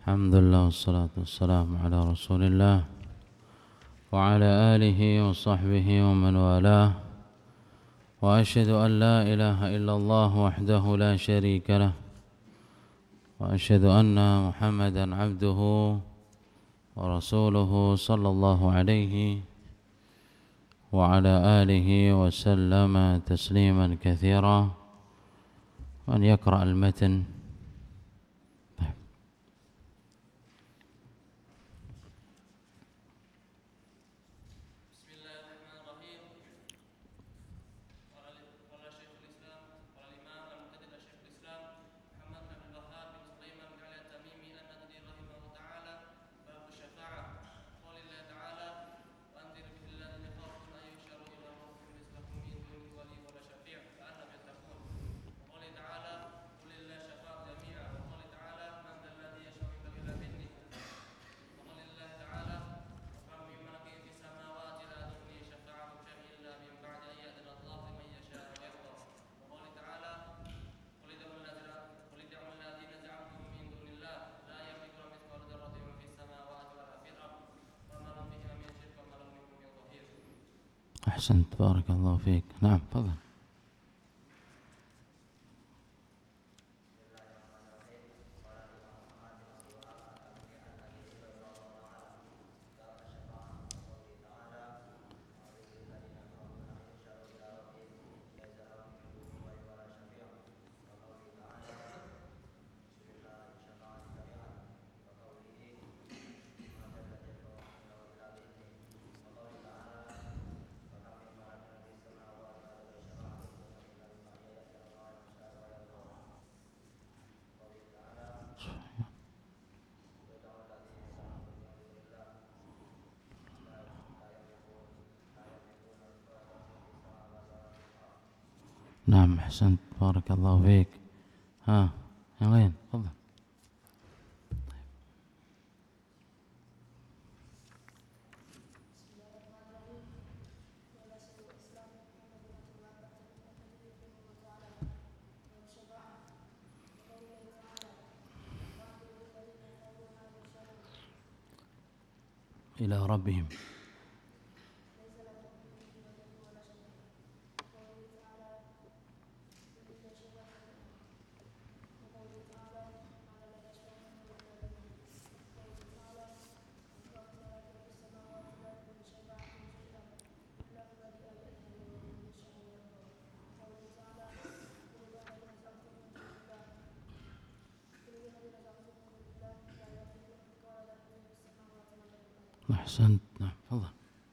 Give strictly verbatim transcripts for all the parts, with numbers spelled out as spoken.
Alhamdulillah wassalatu wassalamu ala Rasulillah wa ala alihi wa sahbihi wa man walah. Wa asyhadu an la ilaha illallah wahdahu la syarika lah. Wa asyhadu anna Muhammadan abduhu wa rasuluhu sallallahu alaihi wa ala alihi wa sallama tasliman katsira. Wa an yaqra al-matan. أحسنت بارك الله فيك. نعم تفضل. نعم أحسنت بارك الله فيك. ها yang lain تفضل. إلى ربهم. أحسنت. نعم تفضل.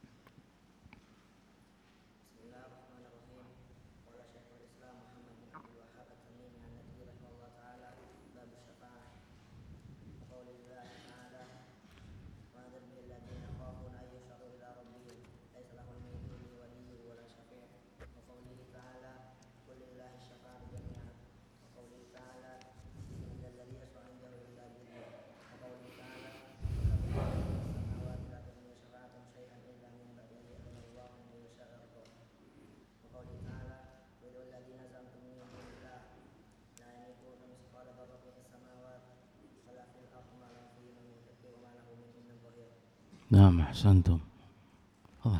نعم أحسنتم. تفضل.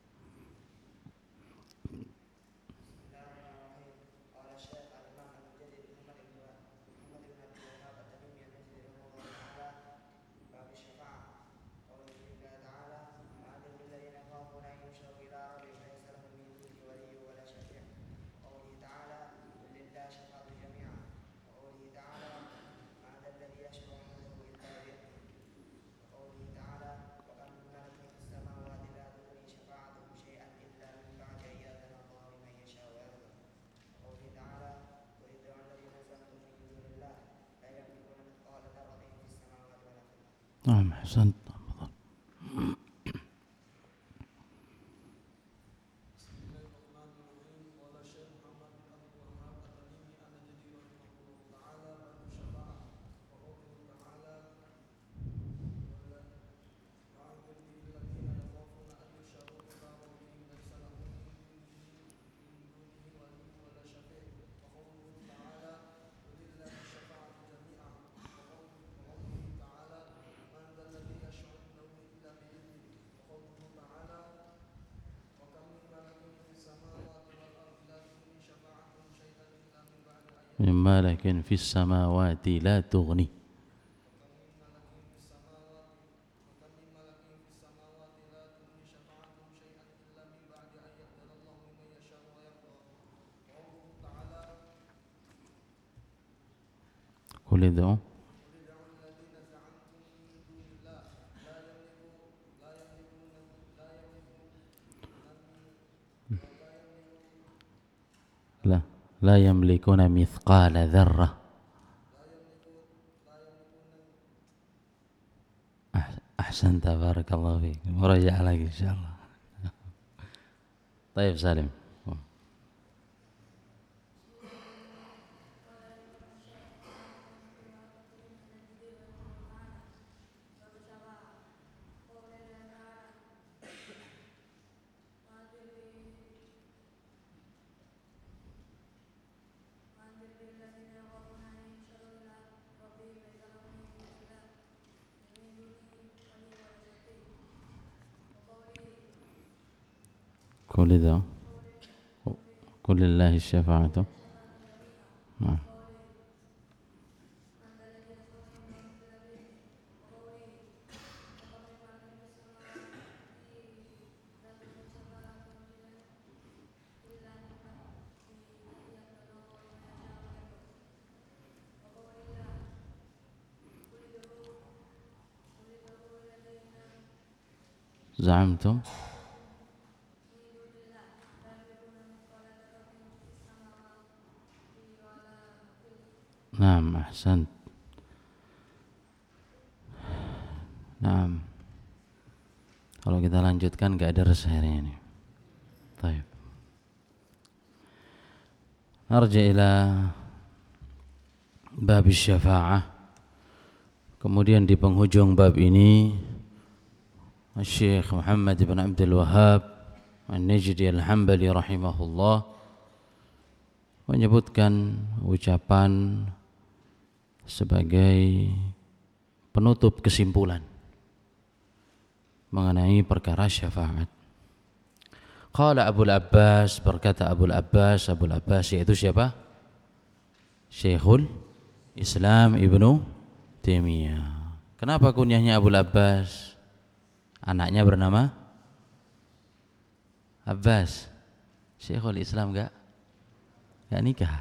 نعم أحسنت. min malakin fis samawati la tughni. Qul id'u la la yamlikuna mithqala dzarrah. Ahsanta, barakallahu fiik. Murajaah lagi insyaallah. Baik Salim. Qul idza qul lillahi syafa'atu. Nah. Za'amtum Naam, ahsan. Naam. Kalau kita lanjutkan enggak ada resahnya ini. Baik. Narja ila bab syafa'ah. Kemudian di penghujung bab ini Syekh Muhammad bin Abdul Wahhab An-Najdi Al-Hambali rahimahullah menyebutkan ucapan sebagai penutup kesimpulan mengenai perkara syafaat. Qala Abul Abbas, berkata Abul Abbas, Abul Abbas yaitu siapa? Syekhul Islam Ibnu Taimiyah. Kenapa kunyahnya Abul Abbas? Anaknya bernama Abbas. Syekhul Islam enggak enggak nikah.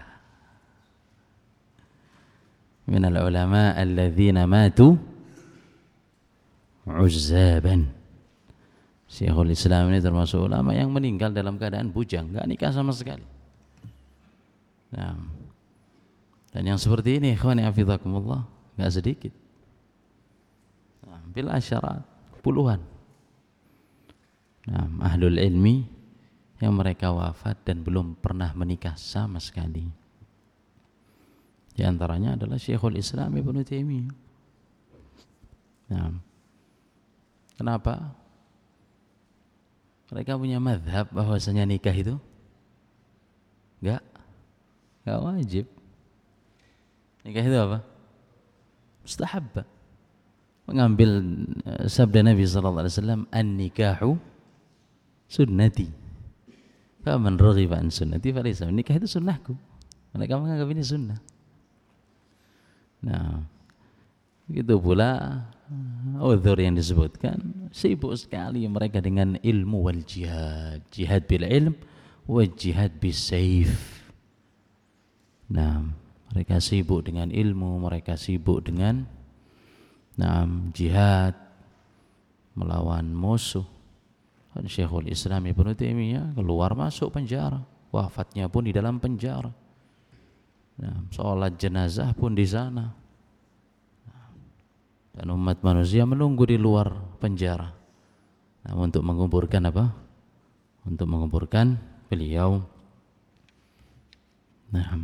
Minal ulama alladzina matu uzzaban. Syekhul Islam ini termasuk ulama yang meninggal dalam keadaan bujang, enggak nikah sama sekali. Nah, dan yang seperti ini ikhwani hafizakumullah enggak sedikit. Nah, bil asyarat, puluhan. Nah, ahlul ilmi yang mereka wafat dan belum pernah menikah sama sekali. Di antaranya adalah Syekhul Islam Ibnu Taimiyah. Nah, kenapa? Mereka punya mazhab bahwasanya nikah itu enggak enggak wajib. Nikah itu apa? Mustahab. Mengambil uh, sabda Nabi sallallahu alaihi wasallam, "An-nikahu sunnati. Faman raghiba an sunnati falaysa." Nikah itu sunnahku. Mereka menganggap ini sunnah. Nah, begitu pula uzur yang disebutkan, sibuk sekali mereka dengan ilmu wal jihad, jihad bil ilm wa jihad bis saif. Nah, mereka sibuk dengan ilmu, mereka sibuk dengan nah, jihad melawan musuh. Dan Syekhul Islam Ibnu Taimiyah keluar masuk penjara, wafatnya pun di dalam penjara. Nah, sholat jenazah pun di sana. Dan umat manusia menunggu di luar penjara. Nah, untuk menguburkan apa? Untuk menguburkan beliau. Nah,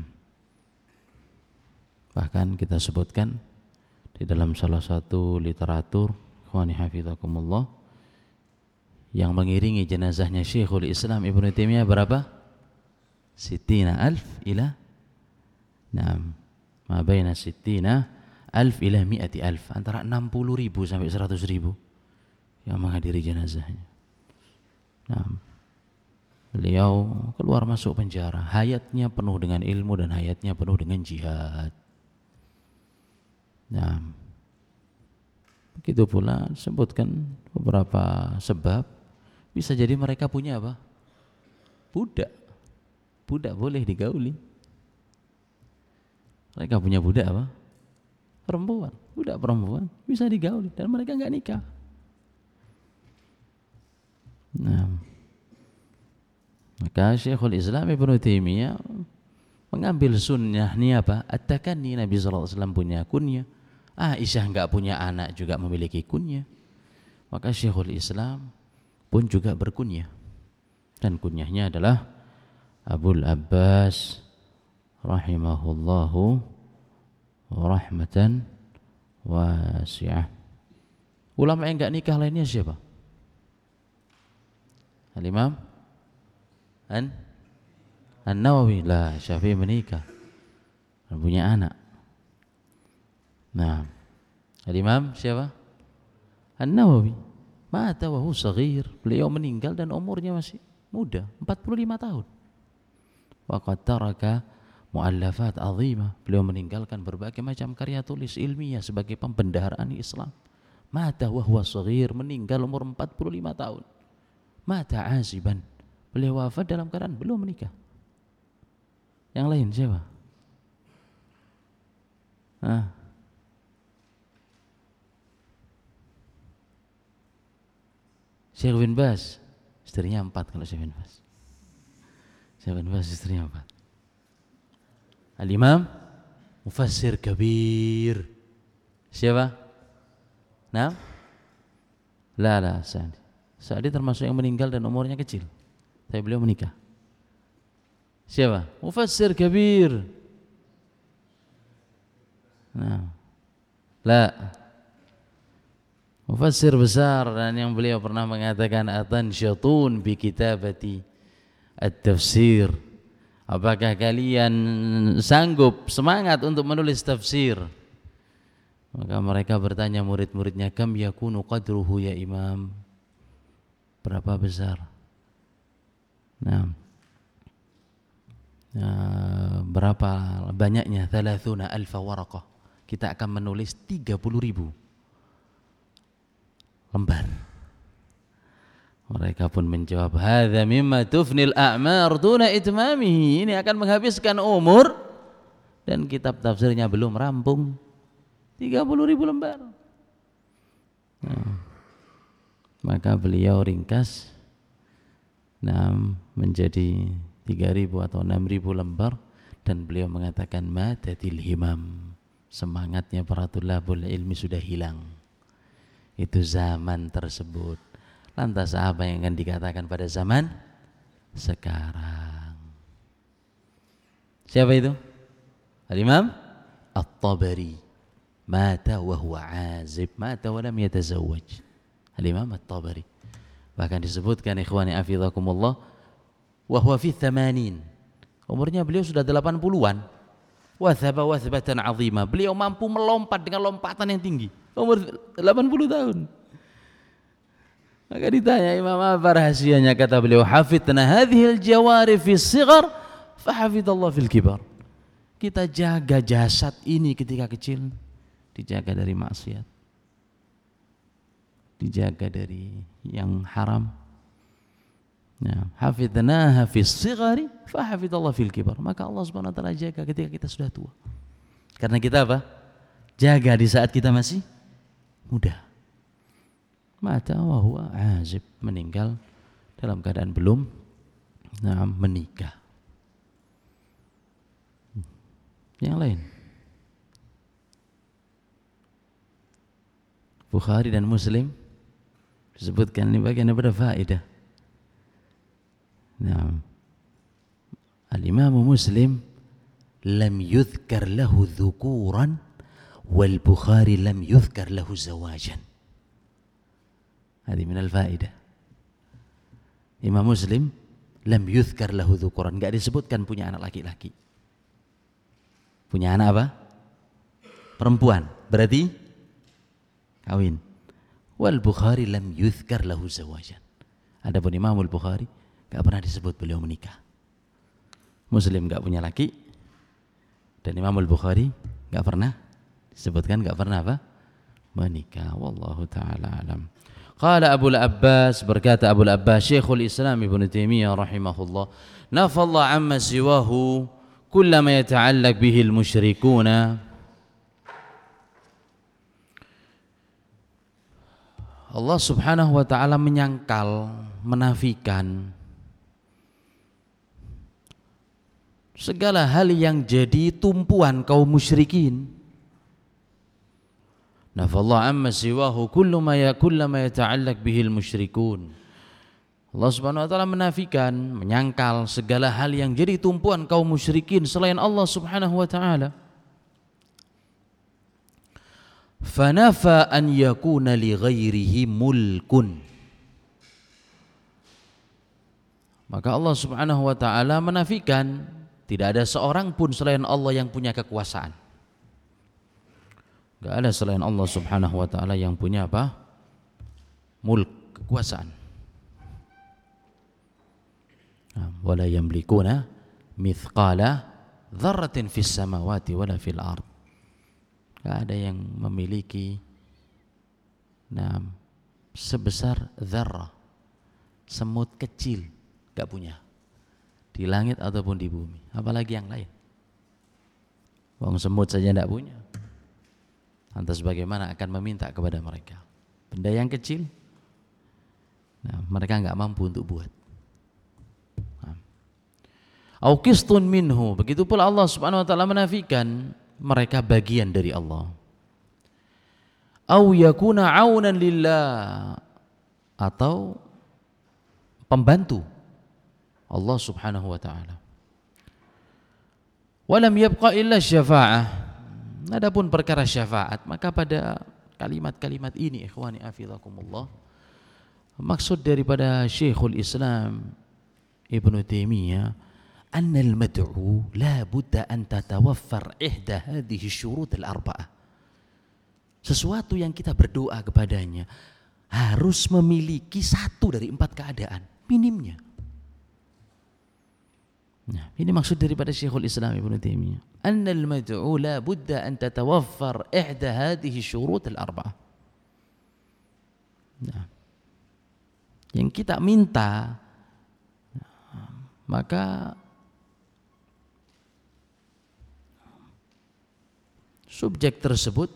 bahkan kita sebutkan di dalam salah satu literatur, ikhwani hafizakumullah, yang mengiringi jenazahnya Syekhul Islam Ibnu Taimiyah berapa? Sittina alf ila Naam, ma baina sittina alf ila mi'ati alf, antara enam puluh ribu sampai seratus ribu yang menghadiri jenazahnya. Naam. Beliau keluar masuk penjara, hayatnya penuh dengan ilmu dan hayatnya penuh dengan jihad. Nah, begitu pula sebutkan beberapa sebab. Bisa jadi mereka punya apa? Budak. Budak boleh digauli. Mereka punya budak apa? Perempuan. Budak perempuan bisa digauli dan mereka enggak nikah. Nah, maka Syekhul Islam Ibnu Taimiyah mengambil sunnah ni apa? At-takanni. Nabi sallallahu alaihi wasallam punya kunyah. Aisyah enggak punya anak juga memiliki kunyah. Maka Syekhul Islam pun juga berkunyah. Dan kunyahnya adalah Abul Abbas rahimahullahu rahmatan wasi'ah. Ulama yang enggak nikah lainnya siapa? Al-Imam An An-Nawawi. Lah, Syafi'i menikah dan punya anak. Nah, Al-Imam siapa? An-Nawawi. Mata wa huwa shaghir. Beliau meninggal dan umurnya masih muda, empat puluh lima tahun. Wa qad taraka muallafat azimah. Beliau meninggalkan berbagai macam karya tulis ilmiah sebagai pembendaharaan Islam. Mata wa huwa shaghir, meninggal umur empat puluh lima tahun. Mata aziban. Beliau wafat dalam keadaan belum menikah. Yang lain siapa? Ah. Syekh bin Baz, istrinya empat kalau Syekh bin Baz. Syekh bin Baz istrinya empat. Al-Imam Mufassir Kabir. Siapa? Nah? La la Sa'di. Sa'di termasuk yang meninggal dan umurnya kecil. Tapi beliau menikah. Siapa? Mufassir Kabir. Nah. La. Mufassir besar dan yang beliau pernah mengatakan atansyatun bi kitabati at-tafsir. Apakah kalian sanggup semangat untuk menulis tafsir? Maka mereka bertanya murid-muridnya, kam yakunu qadruhu ya imam? Berapa besar? Nah, nah berapa banyaknya? thalathuna alfa waraqah. Kita akan menulis tiga puluh ribu lembar. Mereka pun menjawab, hadza mimma tufnil a'mar duna itmamihi. Ini akan menghabiskan umur dan kitab tafsirnya belum rampung. tiga puluh ribu lembar. Nah, maka beliau ringkas nah, menjadi tiga ribu atau enam ribu lembar dan beliau mengatakan matatil himam. Semangatnya para tulabul ilmi sudah hilang. Itu zaman tersebut. Lantas apa yang akan dikatakan pada zaman sekarang? Siapa itu? Al-Imam At-Tabari. Mata wa huwa azib, mata wa lam yatazawwaj. Al-Imam At-Tabari. Bahkan disebutkan ikhwani afizakumullah wa huwa fi thamanin. Umurnya beliau sudah delapan puluhan. Wa thaba wathbatan azima. Beliau mampu melompat dengan lompatan yang tinggi. Umur delapan puluh tahun. Maka ditanya Imam apa rahasianya, kata beliau, hafidna hadhil jawari fi sighar fa hafidallah fil kibar. Kita jaga jasad ini ketika kecil, dijaga dari maksiat, dijaga dari yang haram. Nah, hafidnaha fi sighari fa hafidallah fil kibar. Maka Allah Subhanahu wa taala jaga ketika kita sudah tua. Karena kita apa? Jaga di saat kita masih muda. Mata wa huwa azib, meninggal dalam keadaan belum nah, menikah. Yang lain, Bukhari dan Muslim disebutkan ini bagian daripada faedah. Nah, Al-Imam Muslim lam yuzkar lahu dhukuran wal Bukhari lam yuzkar lahu zawajan. Hadi minal faedah. Imam Muslim lam yuzkar lahu dhukuran, enggak disebutkan punya anak laki-laki. Punya anak apa? Perempuan. Berarti kawin. Wal Bukhari lam yuzkar lahu zawajan. Adapun Imam Al-Bukhari Gak pernah disebut beliau menikah. Muslim gak punya laki, dan Imam Al-Bukhari gak pernah disebutkan gak pernah apa? Menikah. Wallahu ta'ala alam. Qala Abu al-Abbas, berkata Abu al-Abbas Syekhul Islam Ibnu Taimiyah rahimahullah, nafallah amma siwahu kullama yata'allaq bihi al-musyrikuna. Allah Subhanahu wa ta'ala menyangkal, menafikan segala hal yang jadi tumpuan kaum musyrikin. Nafallah amma siwahu kullu ma ya kullama yata'allaq bihil musyrikun. Allah Subhanahu wa taala menafikan, menyangkal segala hal yang jadi tumpuan kaum musyrikin selain Allah Subhanahu wa taala. Fanafa an yakuna li ghairihi mulkun. Maka Allah Subhanahu wa taala menafikan tidak ada seorang pun selain Allah yang punya kekuasaan. Gak ada selain Allah Subhanahu wa ta'ala yang punya apa? Mulk, kekuasaan. Wala yamlikuna mithqala dzarratin fis samawati wala fil ard. Gak ada yang memiliki nah, sebesar dzarrah, semut kecil, gak punya di langit ataupun di bumi, apalagi yang lain. Wong semut saja tidak punya, lantas bagaimana akan meminta kepada mereka benda yang kecil? Nah, mereka enggak mampu untuk buat. Au qistun minhu, begitu pula Allah Subhanahu wa taala menafikan mereka bagian dari Allah. Au yakuna aunan lillah, atau pembantu Allah Subhanahu wa taala. Walam yabqa illa syafa'ah. Adapun perkara syafaat, maka pada kalimat-kalimat ini ikhwani afizakumullah, maksud daripada Syekhul Islam Ibnu Taimiyah, annal mad'u la budda an tatawaffar ihda hadhihi syurut al-arba'ah. Sesuatu yang kita berdoa kepadanya harus memiliki satu dari empat keadaan minimnya. Nah, ini maksud daripada Syekhul Islam Ibnu Taimiyah. Annal mad'u la budda an tatawaffar ihda hadhihi syurut al-arba'ah. Nah, yang kita minta, maka subjek tersebut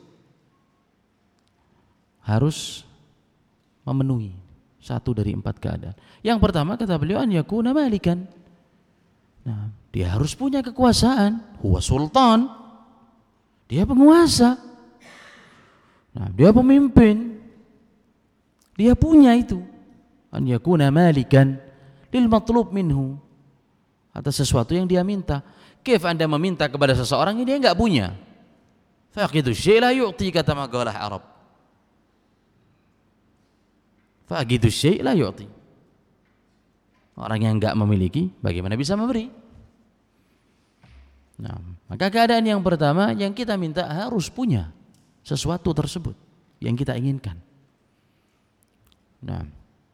harus memenuhi satu dari empat keadaan. Yang pertama kata beliau, an yakuna malikan. Nah, dia harus punya kekuasaan, huwa sultan, dia penguasa. Nah, dia pemimpin, dia punya itu. An yakuna malikan lil matlub minhu, atas sesuatu yang dia minta. Kif Anda meminta kepada seseorang yang dia enggak punya? Faqidu syai' la yu'ti, kata maqalah Arab. Faqidu syai' la yu'ti. Orang yang enggak memiliki bagaimana bisa memberi? Nah, maka keadaan yang pertama yang kita minta harus punya sesuatu tersebut yang kita inginkan. Nah,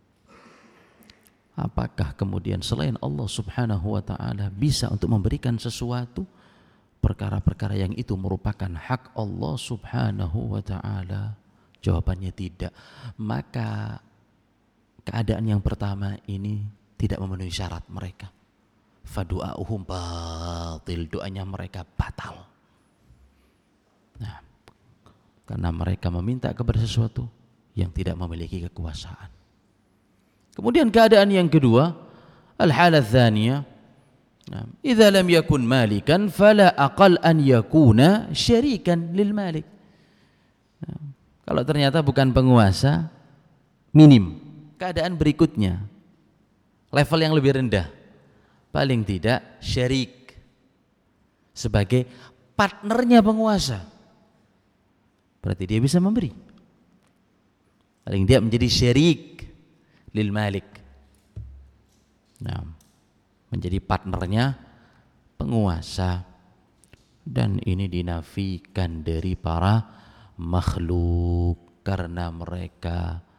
apakah kemudian selain Allah Subhanahu wa taala bisa untuk memberikan sesuatu, perkara-perkara yang itu merupakan hak Allah Subhanahu wa taala? Jawabannya tidak. Maka keadaan yang pertama ini tidak memenuhi syarat mereka. Fadu'auhum batil, doanya mereka batal. Nah, karena mereka meminta kepada sesuatu yang tidak memiliki kekuasaan. Kemudian keadaan yang kedua, al-halah tsaniyah, idza lam yakun malikan fala aqal an yakuna syarikan lil malik. Kalau ternyata bukan penguasa, minim. Keadaan berikutnya, level yang lebih rendah, paling tidak syarik, sebagai partnernya penguasa. Berarti dia bisa memberi. Paling dia menjadi syarik lil malik. Nah, menjadi partnernya penguasa. Dan ini dinafikan dari para makhluk karena mereka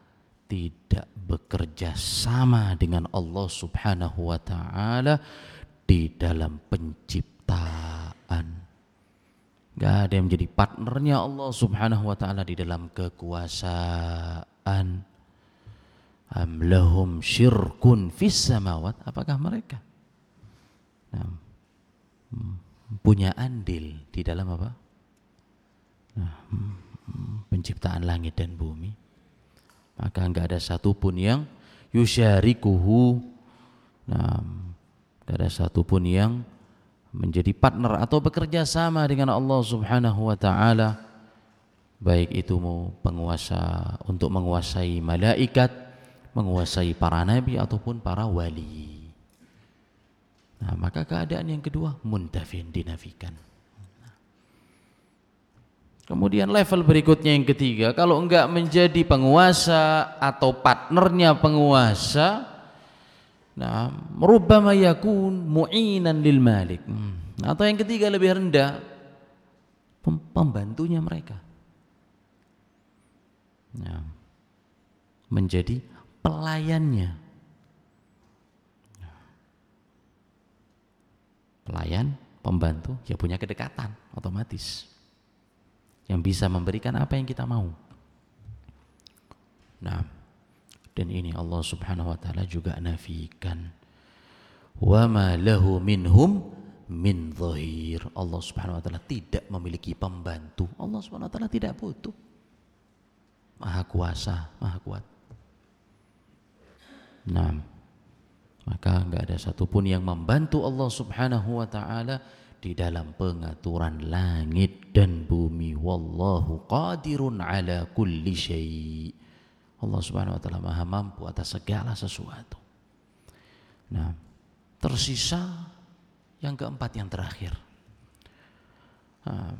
tidak bekerja sama dengan Allah Subhanahu wa taala di dalam penciptaan. Gak ada yang menjadi partnernya Allah Subhanahu wa taala di dalam kekuasaan. Am lahum syirkun fis samawat, apakah mereka nah, punya andil di dalam apa? Nah, penciptaan langit dan bumi. Maka enggak ada satupun yang yusyarikuhu, nah, enggak ada satupun yang menjadi partner atau bekerja sama dengan Allah Subhanahu wa taala, baik itu mau penguasa untuk menguasai malaikat, menguasai para nabi ataupun para wali. Nah, maka keadaan yang kedua muntafin, dinafikan. Kemudian level berikutnya yang ketiga, kalau enggak menjadi penguasa atau partnernya penguasa, nah, rubbama yakun mu'inan lil malik. Hmm. Atau yang ketiga lebih rendah, pembantunya mereka. Nah, menjadi pelayannya. Pelayan, pembantu, ya punya kedekatan otomatis, yang bisa memberikan apa yang kita mau. Nah, dan ini Allah Subhanahu wa taala juga nafikan. Wa ma lahu minhum min dhahir. Allah Subhanahu wa taala tidak memiliki pembantu. Allah Subhanahu wa taala tidak butuh. Maha kuasa, maha kuat. Nah, maka enggak ada satupun yang membantu Allah Subhanahu wa taala di dalam pengaturan langit dan bumi. Wallahu qadirun ala kulli syai'. Allah Subhanahu wa taala maha mampu atas segala sesuatu. Nah, tersisa yang keempat, yang terakhir. Nah,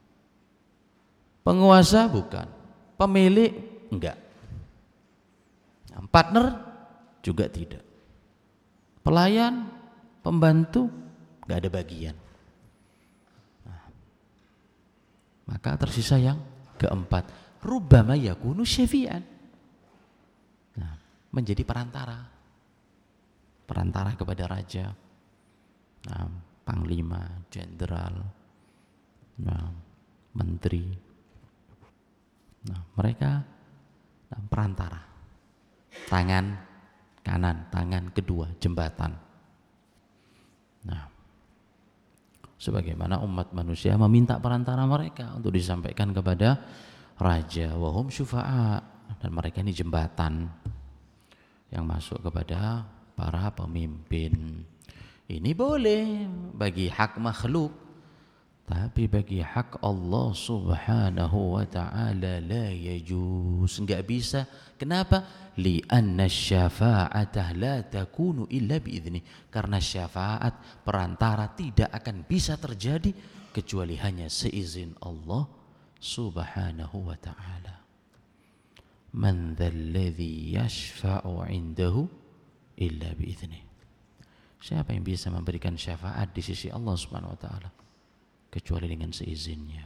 penguasa bukan, pemilik enggak, nah, partner juga tidak, pelayan, pembantu enggak ada bagian. Nah, maka tersisa yang keempat, rubbama yakunu syafi'an. Nah, menjadi perantara, perantara kepada raja, nah, panglima, jenderal, nah, menteri. Nah, mereka nah, perantara, tangan kanan, tangan kedua, jembatan. Nah, sebagaimana umat manusia meminta perantara mereka untuk disampaikan kepada raja, wahum syufa'a, dan mereka ini jembatan yang masuk kepada para pemimpin. Ini boleh bagi hak makhluk, tapi bagi hak Allah Subhanahu wa ta'ala la yajuz, enggak bisa. Kenapa? Li'anna syafa'atah la takunu illa bi'idznih. Karena syafaat, perantara, tidak akan bisa terjadi kecuali hanya seizin Allah Subhanahu wa ta'ala. Man dzalladzi yashfa'u 'indahu illa bi'idznih. Siapa yang bisa memberikan syafaat di sisi Allah Subhanahu wa taala kecuali dengan seizinnya.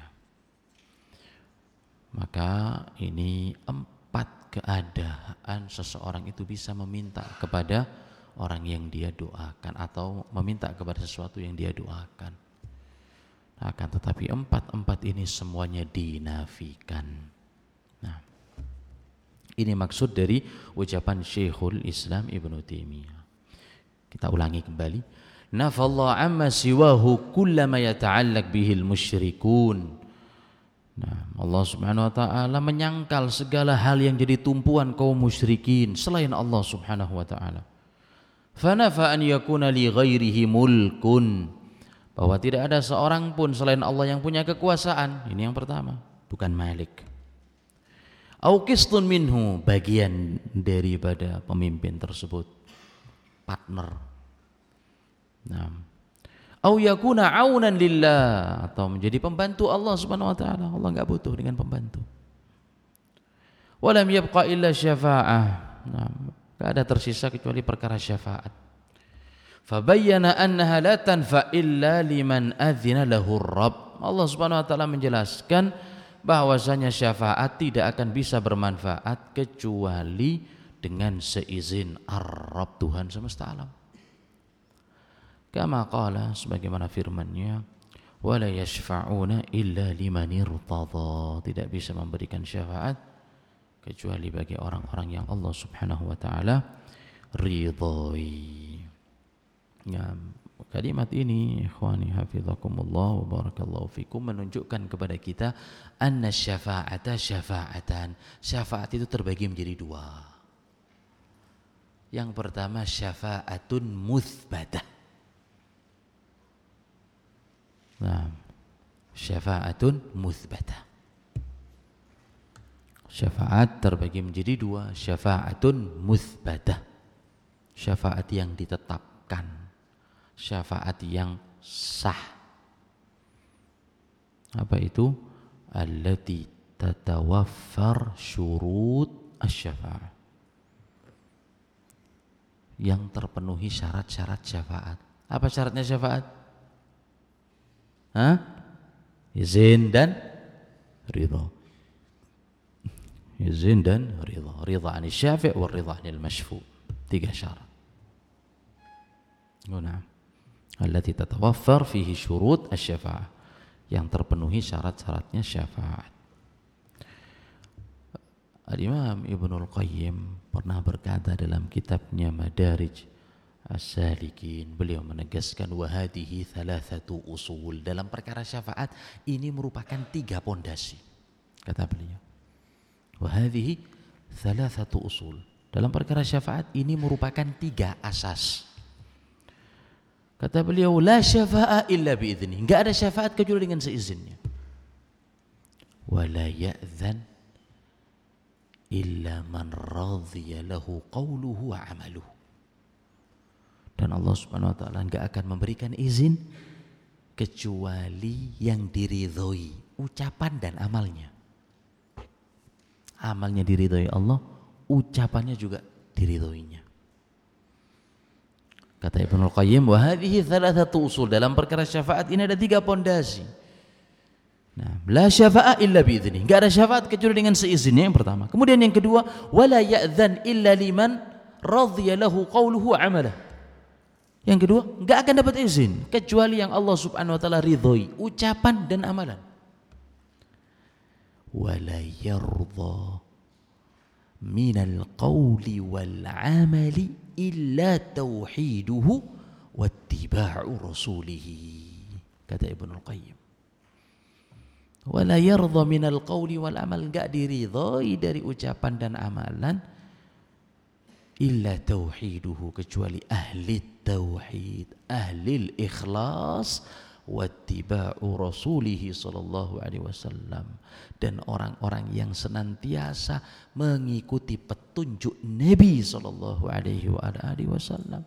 Maka ini empat keadaan seseorang itu bisa meminta kepada orang yang dia doakan atau meminta kepada sesuatu yang dia doakan. Akan tetapi empat-empat ini semuanya dinafikan. Nah, ini maksud dari ucapan Syekhul Islam Ibnu Taimiyah. Kita ulangi kembali. Nafallahu amma siwahu kullama yata'allaq bihil musyrikun. Nah, Allah Subhanahu wa taala menyangkal segala hal yang jadi tumpuan kaum musyrikin selain Allah Subhanahu wa taala. Fanafa an yakuna li ghairihi mulkun. Bahwa tidak ada seorang pun selain Allah yang punya kekuasaan. Ini yang pertama, bukan malik. Au qistun minhu, bagian daripada pemimpin tersebut, partner. Nah, au yakuna aunan lillah, atau menjadi pembantu Allah Subhanahu wa taala. Allah enggak butuh dengan pembantu. Walam yabqa illa syafa'ah. Nah, enggak ada tersisa kecuali perkara syafaat. Fabayyana annaha la tanfa illa liman adzina lahu Rabb. Allah Subhanahu wa taala menjelaskan bahwasanya syafaat tidak akan bisa bermanfaat kecuali dengan seizin Ar-Rabb, Tuhan semesta alam. Kama qala, sebagaimana firman-Nya, wala yashfa'una illa liman irtadha, tidak bisa memberikan syafaat kecuali bagi orang-orang yang Allah Subhanahu wa taala ridhoi. Ya, kalimat ini ikhwani hafizakumullah wa barakallahu fikum menunjukkan kepada kita anna syafa'ata syafa'atan. Syafaat itu terbagi menjadi dua. Yang pertama syafa'atun muthbatah. Nah, syafa'atun muthbatah. Syafaat terbagi menjadi dua, syafa'atun muthbatah. Syafaat yang ditetapkan, syafaat yang sah. Apa itu? Allati tatawaffar syurut asy-syafa'ah, yang terpenuhi syarat-syarat syafaat. Apa syaratnya syafaat? Hah? Izin dan ridha. Izin dan ridha. Ridha 'anil syafi' wa ridha 'anil masyfu'. Tiga syarat. Nah, allati tatawaffar fihi syurut asy-syafa'ah, yang terpenuhi syarat-syaratnya syafaat. Al-Imam Ibnul Qayyim pernah berkata dalam kitabnya Madarij As-Salikin, beliau menegaskan wahadihi thalathatu usul, dalam perkara syafaat ini merupakan tiga pondasi. Kata beliau, wahadihi thalathatu usul, dalam perkara syafaat ini merupakan tiga asas. Kata beliau, la syafa'a illa biizni, enggak ada syafaat kecuali dengan seizinnya. Wala ya'dzan illa man radhiya lahu qawluhu wa 'amaluhu. Dan Allah Subhanahu wa taala enggak akan memberikan izin kecuali yang diridhoi ucapan dan amalnya. Amalnya diridhoi Allah, ucapannya juga diridhoinya. Kata Ibnul Qayyim, wa hadhihi thalathatu usul, dalam perkara syafaat ini ada tiga pondasi. Nah, la syafa'a illa biizni, enggak ada syafaat kecuali dengan seizinnya, yang pertama. Kemudian yang kedua, wala ya'dzan illa liman radhiya lahu qawluhu wa 'amaluhu. Yang kedua, enggak akan dapat izin kecuali yang Allah Subhanahu wa taala ridhoi ucapan dan amalan. Wala yardha minal qawli wal 'amali illa tauhiduhu wattiba'u rasulihi. Kata Ibnul Qayyim, wala yardha minal qawli wal 'amal, enggak diridhoi dari ucapan dan amalan, illa tauhiduhu, kecuali ahli tauhid, ahli ikhlas, wattiba'u rasulihi sallallahu alaihi wasallam, dan orang-orang yang senantiasa mengikuti petunjuk Nabi sallallahu alaihi wasallam.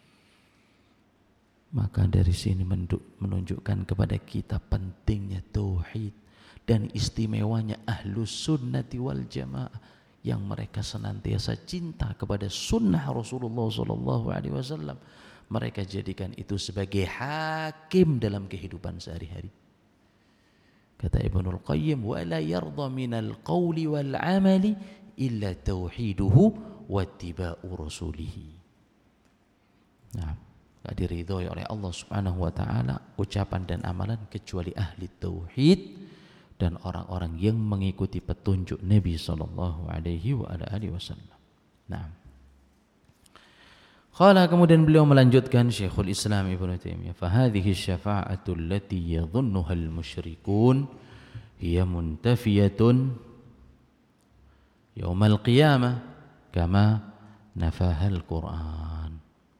Maka dari sini menunjukkan kepada kita pentingnya tauhid dan istimewanya ahlus sunnati wal jamaah, yang mereka senantiasa cinta kepada sunnah Rasulullah sallallahu alaihi wasallam. Mereka jadikan itu sebagai hakim dalam kehidupan sehari-hari. Kata Ibnul Qayyim, wa la yardha minal qawli wal 'amali illa tauhiduhu wattiba'u rasulihi. Nah, enggak diridhoi oleh Allah Subhanahu wa taala ucapan dan amalan kecuali ahli tauhid dan orang-orang yang mengikuti petunjuk Nabi sallallahu alaihi wasallam. Nah, qala, kemudian beliau melanjutkan, Syekhul Islam Ibnu Taimiyah, fa hadhihi syafa'atu allati yadhunnuha al-musyrikun hiya muntafiyatun yaumal qiyamah kama nafaha al-Qur'an.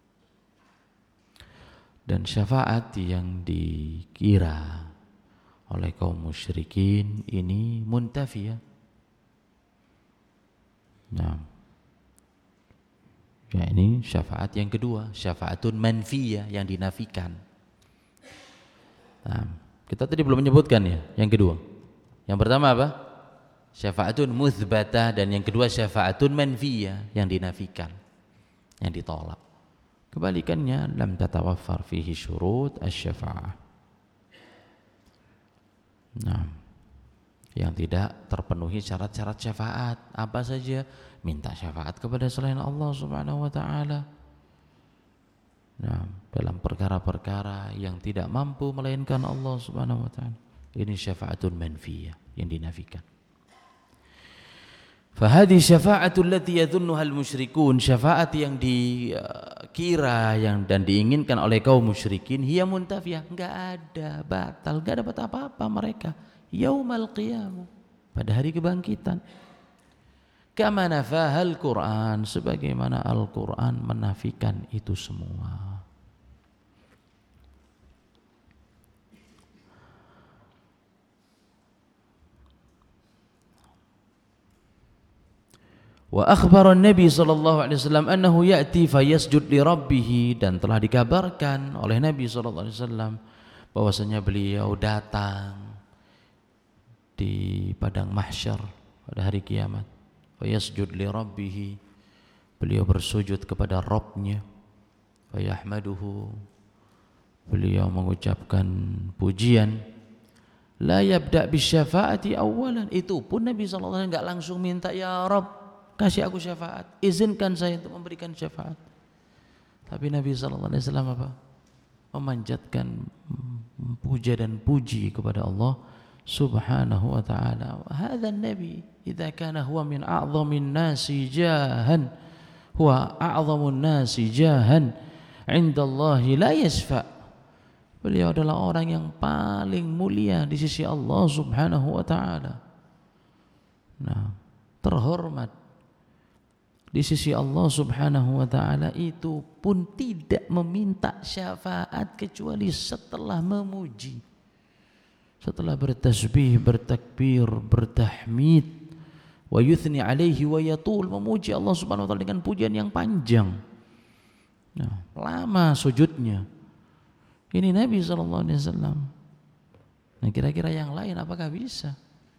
Dan syafaat yang dikira oleh kaum musyrikin ini muntafiyah. Nah, ya, ini syafaat yang kedua, syafaatun manfiyah, yang dinafikan. Nah, kita tadi belum menyebutkan ya, yang kedua. Yang pertama apa? Syafaatun muthbatah, dan yang kedua syafaatun manfiyah, yang dinafikan, yang ditolak. Kebalikannya, lam tatawaffar fihi syurut asy-syafa'ah. Nah, yang tidak terpenuhi syarat-syarat syafaat. Apa saja? Minta syafaat kepada selain Allah Subhanahu wa taala. Nah, dalam perkara-perkara yang tidak mampu melainkan Allah Subhanahu wa taala. Ini syafa'atun manfiyah, yang dinafikan. Fahadi syafa'atul lati yadhunnuha al-musyrikun, syafaat yang dikira yang dan diinginkan oleh kaum musyrikin, hiya muntafiyah, enggak ada, batal, enggak dapat apa-apa mereka. Yaumal qiyamah, pada hari kebangkitan. Kama nafahal Quran, sebagaimana Al-Quran menafikan itu semua. Wa akhbara Nabi sallallahu alaihi wasallam annahu ya'ti fayasjud li rabbih, dan telah dikabarkan oleh Nabi sallallahu alaihi wasallam bahwasanya beliau datang di padang mahsyar pada hari kiamat. Fayasjud li rabbih, beliau bersujud kepada Rabb-Nya. Fayahmaduhu, beliau mengucapkan pujian. La yabda bisyafaati awalan, itu pun Nabi sallallahu alaihi wasallam enggak langsung minta ya Rabb kasih aku syafaat, izinkan saya untuk memberikan syafaat. Tapi Nabi sallallahu alaihi wasallam apa? Memanjatkan puja dan puji kepada Allah Subhanahu wa taala. Hadza an-nabi idza kana huwa min a'dhamin nasi jahan, huwa a'dhamun nasi jahan 'inda Allah la yasfa. Beliau adalah orang yang paling mulia di sisi Allah Subhanahu wa taala. Nah, terhormat di sisi Allah Subhanahu wa taala, itu pun tidak meminta syafaat kecuali setelah memuji, setelah bertasbih, bertakbir, bertahmid, wa yuthni alaihi wa yatul, memuji Allah Subhanahu wa taala dengan pujian yang panjang. Nah, lama sujudnya. Ini Nabi sallallahu alaihi wasallam. Nah, kira-kira yang lain apakah bisa?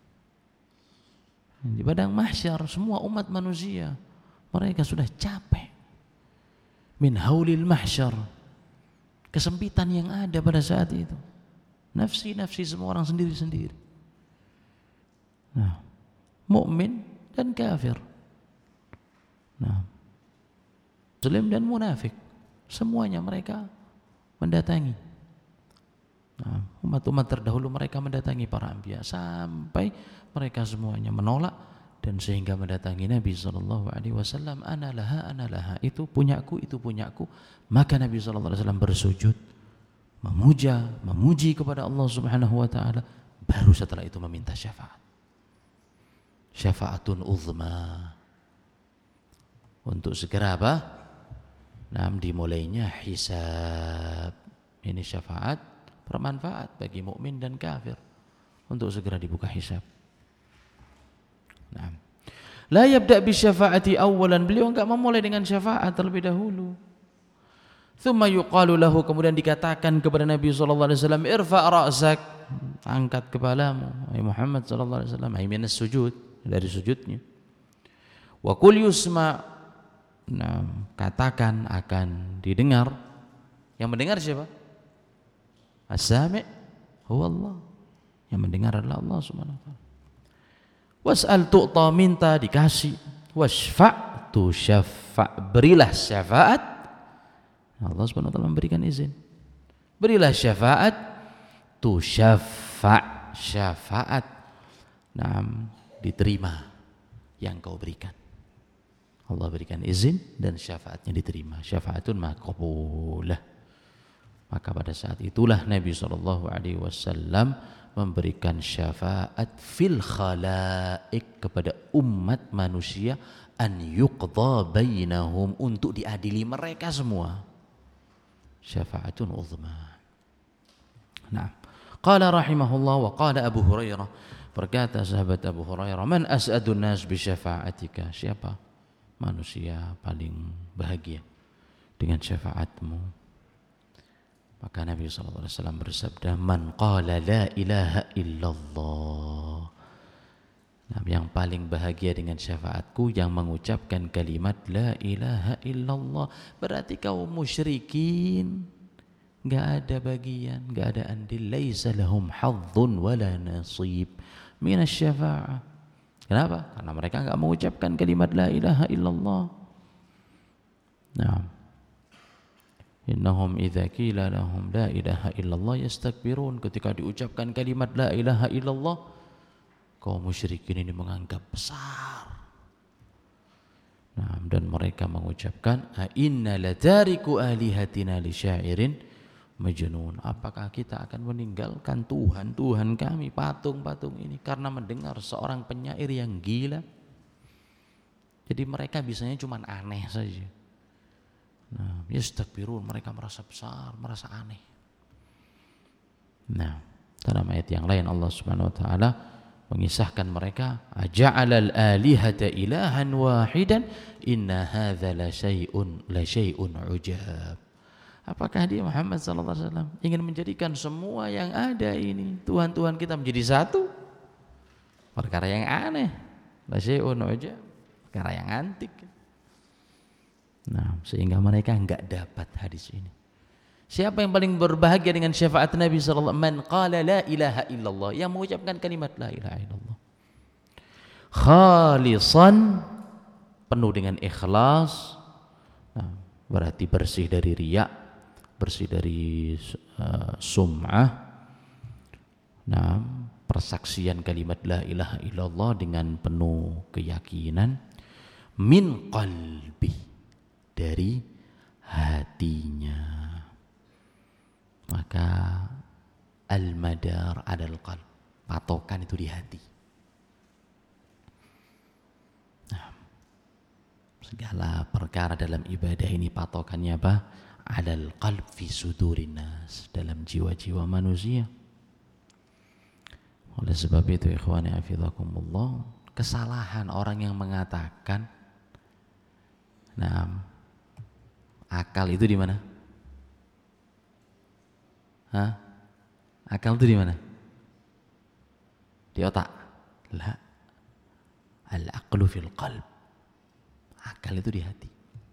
Di padang mahsyar semua umat manusia mereka sudah capek min haulil mahsyar, kesempitan yang ada pada saat itu, nafsi-nafsi semua orang sendiri-sendiri. Nah, mukmin dan kafir, nah, muslim dan munafik, semuanya mereka mendatangi. Nah, umat-umat terdahulu mereka mendatangi para anbiya sampai mereka semuanya menolak, dan sehingga mendatangi Nabi sallallahu alaihi wasallam, ana laha ana laha, itu punyaku, itu punyaku. Maka Nabi sallallahu alaihi wasallam bersujud memuja, memuji kepada Allah Subhanahu wa taala, baru setelah itu meminta syafaat. Syafaatun uzma, untuk segera apa? Nah, dimulainya hisab. Ini syafaat bermanfaat bagi mukmin dan kafir untuk segera dibuka hisab. Nah, la yabda bisyafaati awalan, beliau enggak memulai dengan syafaat terlebih dahulu. Thumma yuqalu lahu, kemudian dikatakan kepada Nabi sallallahu alaihi wasallam, irfa' ra'sak, angkat kepalamu hai Muhammad sallallahu alaihi wasallam, ai minas sujud, dari sujudnya. Wa qul yusma, nah, katakan akan didengar. Yang mendengar siapa? As-sami' huwa Allah, yang mendengar adalah Allah Subhanahu wa taala. Was'al tu'ta, minta dikasih. Wasfa' tu syafa', berilah syafaat. Allah Subhanahu wa taala memberikan izin. Berilah syafaat, tu syafa', syafaat. Nah, diterima yang kau berikan. Allah berikan izin dan syafaatnya diterima. Syafaatun maqbulah. Maka pada saat itulah Nabi sallallahu alaihi wasallam memberikan syafaat fil khalaik, kepada umat manusia, an yuqdha bainahum, untuk diadili mereka semua. Syafaatun uzma. Nah, qala rahimahullah wa qala Abu Hurairah, berkata sahabat Abu Hurairah, man as'adun nas bi syafaatika, siapa manusia paling bahagia dengan syafaatmu? Maka Nabi sallallahu alaihi wasallam bersabda, man qala la ilaha illallah. Nah, yang paling bahagia dengan syafaatku yang mengucapkan kalimat la ilaha illallah. Berarti kaum musyrikin enggak ada bagian, enggak ada andil, laisa lahum hadzun wala nasib. minasyafa'ah. Kenapa? Karena mereka enggak mengucapkan kalimat la ilaha illallah. Nah, innahum idza qila lahum la ilaha illallah yastakbirun. Ketika diucapkan kalimat la ilaha illallah, kaum musyrikin ini menganggap besar. Nah, dan mereka mengucapkan a inna latariku alihatina li syairin majnun. Apakah kita akan meninggalkan Tuhan Tuhan kami, patung-patung ini karena mendengar seorang penyair yang gila? Jadi mereka bisanya cuma aneh saja. Nah, yastakbirun, mereka merasa besar, merasa aneh. Nah, dalam ayat yang lain Allah Subhanahu wa taala mengisahkan mereka, aja'alal alihata ilahan wahidan inna hadza la syai'un la syai'un ujab. Apakah dia Muhammad sallallahu alaihi wasallam ingin menjadikan semua yang ada ini Tuhan-Tuhan kita menjadi satu? Perkara yang aneh. La syai'un ujab, perkara yang antik. Nah, sehingga mereka enggak dapat hadis ini. Siapa yang paling berbahagia dengan syafaat Nabi sallallahu alaihi wasallam? Man qala la ilaha illallah, yang mengucapkan kalimat la ilaha illallah khalisan, penuh dengan ikhlas. Nah, berarti bersih dari riya, bersih dari uh, sum'ah. Nah, persaksian kalimat la ilaha illallah dengan penuh keyakinan, min qalbi, dari hatinya. Maka al-madar adal qalb, patokan itu di hati. Nah, segala perkara dalam ibadah ini patokannya apa? Adal qalb fi sudurin nas, dalam jiwa-jiwa manusia. Oleh sebab itu ikhwani hafizakumullah, kesalahan orang yang mengatakan, nah, akal itu di mana? Hah? Akal itu di mana? Di otak? La. Al-aqlu fil qalb. Akal itu di hati.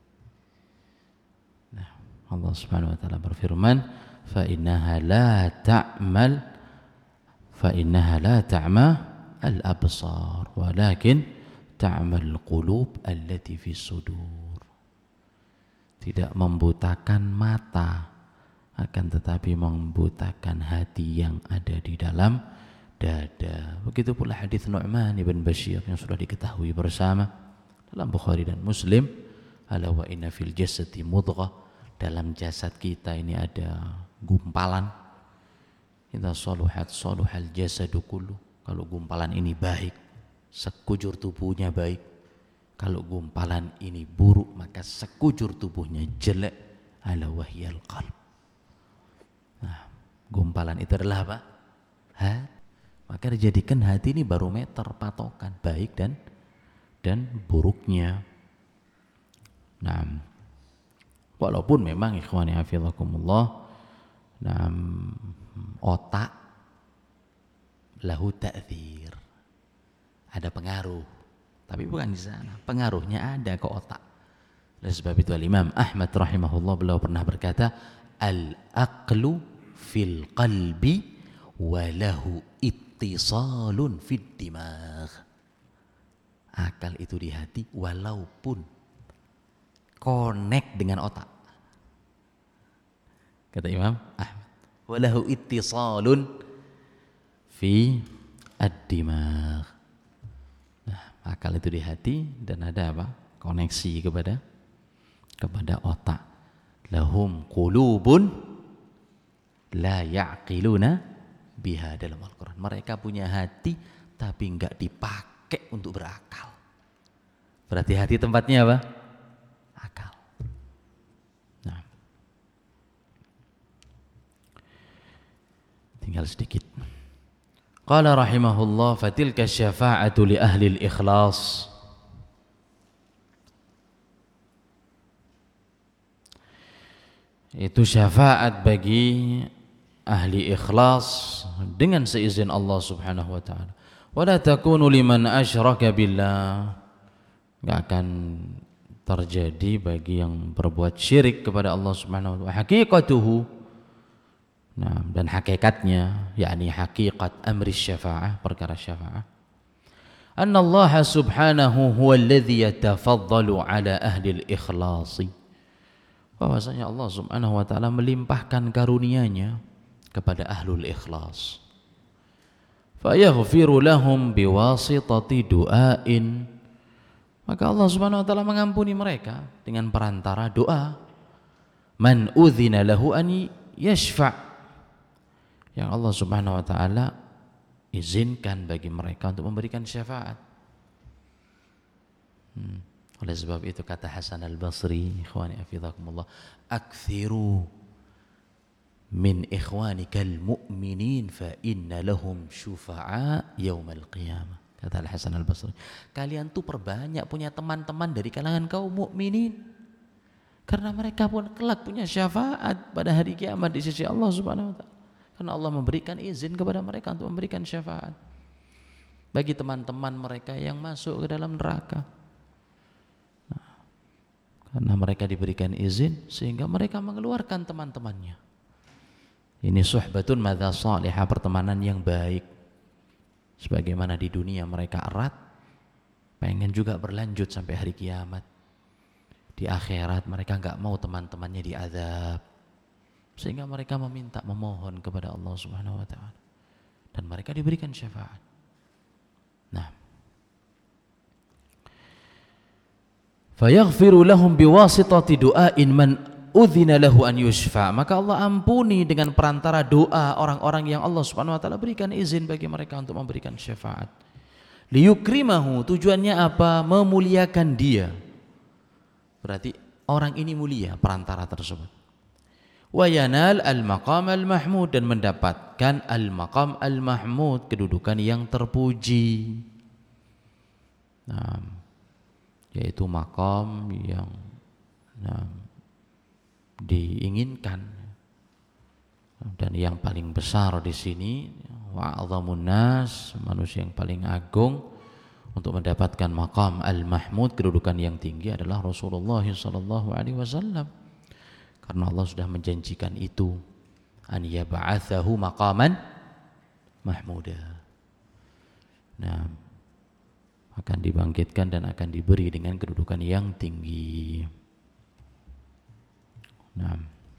Nah, Allah Subhanahu wa taala berfirman, fa innaha la ta'mal fa innaha la ta'ma al-absar walakin ta'mal qulub allati fi sudur. Tidak membutakan mata, akan tetapi membutakan hati yang ada di dalam dada. Begitu pula hadis Nu'man ibn Bashir yang sudah diketahui bersama dalam Bukhari dan Muslim, ala wa inna fil jasadi mudghah, dalam jasad kita ini ada gumpalan. Idza saluhat saluhal jasadu kullu, kalau gumpalan ini baik, sekujur tubuhnya baik. Kalau gumpalan ini buruk, maka sekujur tubuhnya jelek. Ala wahyal qalb. Nah, gumpalan itu adalah apa? Hati. Maka dijadikan hati ini barometer, patokan baik dan dan buruknya. Nah, walaupun memang ikhwani hafizakumullah, nah, otak lahu ta'thir, ada pengaruh, tapi bukan di sana. Pengaruhnya ada ke otak. Oleh sebab itu Al-Imam Ahmad rahimahullah, beliau pernah berkata, al-aqlu fil qalbi wa lahu ittisalun fid dimagh. Akal itu di hati walaupun connect dengan otak. Kata Imam Ahmad, wa lahu ittisalun fi ad-dimagh. Nah, akal itu di hati dan ada apa? Koneksi kepada kepada otak. Lahum qulubun la ya'qiluna biha, dalam Al-Quran. Mereka punya hati tapi enggak dipakai untuk berakal. Berarti hati tempatnya apa? Akal. Nah, tinggal sedikit. Qala rahimahullah, fatilka syafa'atu li ahli al-ikhlas. Itu syafaat bagi ahli ikhlas dengan seizin Allah Subhanahu wa taala. Wala takunu liman asyraka billah. Enggak akan terjadi bagi yang berbuat syirik kepada Allah Subhanahu wa taala. Hakikatuhu, Nah, dan hakikatnya, yakni hakikat amri syafa'ah, perkara syafa'ah. Anna Allah subhanahu huwa alladhi yatafaddalu ala ahli al-ikhlasi. Bahwasanya Allah subhanahu wa ta'ala melimpahkan karunia-Nya kepada ahlul ikhlas. Fayaghfiru lahum biwasitati du'ain. Maka Allah subhanahu wa ta'ala mengampuni mereka dengan perantara doa. Man udhina lahu an yashfa', yang Allah subhanahu wa ta'ala izinkan bagi mereka untuk memberikan syafaat. hmm. Oleh sebab itu kata Hasan al-Basri, ikhwani afidhakumullah, akthiru min ikhwanikal mu'minin fa inna lahum syufa'a yaumal qiyamah. Kata Hasan al-Basri, kalian tuh perbanyak punya teman-teman dari kalangan kaum mukminin, karena mereka pun kelak punya syafaat pada hari kiamat di sisi Allah subhanahu wa ta'ala. Karena Allah memberikan izin kepada mereka untuk memberikan syafaat bagi teman-teman mereka yang masuk ke dalam neraka. Nah, karena mereka diberikan izin sehingga mereka mengeluarkan teman-temannya. Ini suhbatun madza salihah, pertemanan yang baik. Sebagaimana di dunia mereka erat, pengen juga berlanjut sampai hari kiamat. Di akhirat mereka enggak mau teman-temannya diazab, sehingga mereka meminta, memohon kepada Allah subhanahu wa ta'ala, dan mereka diberikan syafaat. Nah, fayaghfiru lahum biwasitati du'ain man udhina lahu an yushfa'. Maka Allah ampuni dengan perantara doa orang-orang yang Allah subhanahu wa ta'ala berikan izin bagi mereka untuk memberikan syafaat. Liyukrimahu, tujuannya apa? Memuliakan dia. Berarti orang ini mulia, perantara tersebut. Wa yanal al-maqam al-mahmud, dan mendapatkan al-maqam al-mahmud, kedudukan yang terpuji. Nah, yaitu maqam yang nah, diinginkan, dan yang paling besar di sini wa a'dhamun nas, manusia yang paling agung untuk mendapatkan maqam al-mahmud, kedudukan yang tinggi, adalah Rasulullah sallallahu alaihi wasallam. Karena Allah sudah menjanjikan itu, an yab'atsahu maqaman mahmuda. Nah, akan dibangkitkan dan akan diberi dengan kedudukan yang tinggi. Nah,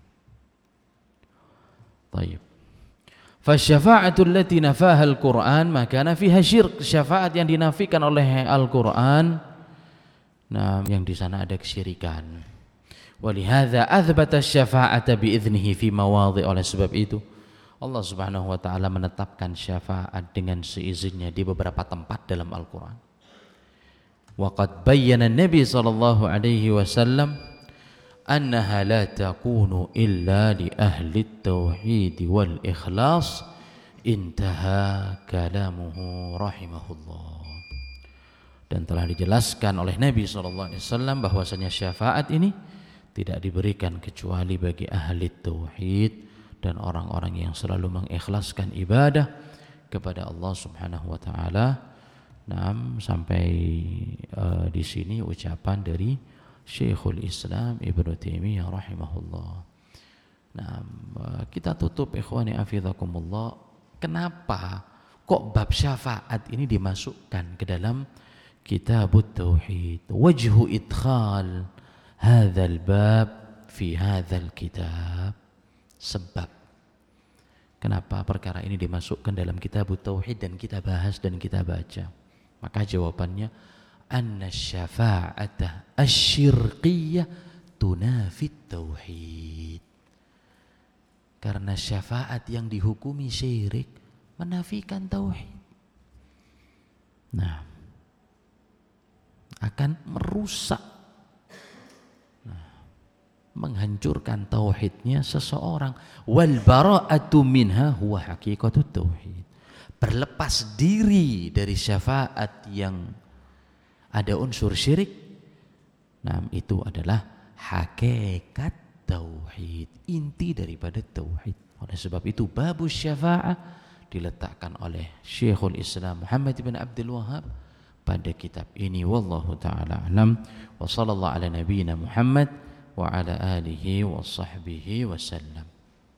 baik. Fasyafa'atu allati nafaha al-Qur'an ma kana fiha syirk. Syafaat yang dinafikan oleh Al-Qur'an, nah, yang di sana ada kesyirikan. Walihadza athbata syafa'ata biiznihi fi mawadhi'. Oleh sebab itu Allah subhanahu wa ta'ala menetapkan syafaat dengan seizinnya di beberapa tempat dalam Al-Quran. Wa qad bayyana Nabi sallallahu alaihi wasallam annaha la takunu illa li ahli at-tauhid wal ikhlas. Intaha kalamuhu rahimahullah. Dan telah dijelaskan oleh Nabi sallallahu alaihi wasallam bahwasanya syafaat ini tidak diberikan kecuali bagi ahli tauhid dan orang-orang yang selalu mengikhlaskan ibadah kepada Allah subhanahu wa ta'ala. Nah, sampai uh, di sini ucapan dari Syekhul Islam Ibnu Taimiyah rahimahullah. Nah, uh, kita tutup ikhwani afidhakumullah. Kenapa kok bab syafaat ini dimasukkan ke dalam Kitabut Tauhid? Wajhu idkhal hadzal bab fi hadzal kitab. Sebab kenapa perkara ini dimasukkan dalam Kitabut Tauhid dan kita bahas dan kita baca? Maka jawabannya, anna syafa'ata asyirqiyah tunafit tauhid. Karena syafaat yang dihukumi syirik menafikan tauhid. Nah, akan merusak, nah, menghancurkan tauhidnya seseorang. Wal bara'atu minha huwa haqiqatut tauhid. Berlepas diri dari syafaat yang ada unsur syirik, nah itu adalah hakikat tauhid, inti daripada tauhid. Oleh sebab itu babus syafa'ah diletakkan oleh Syekhul Islam Muhammad bin Abdul Wahhab pada kitab ini. Wallahu ta'ala alam, wa sallallahu ala nabiyyina Muhammad wa ala alihi wa sahbihi wa sallam.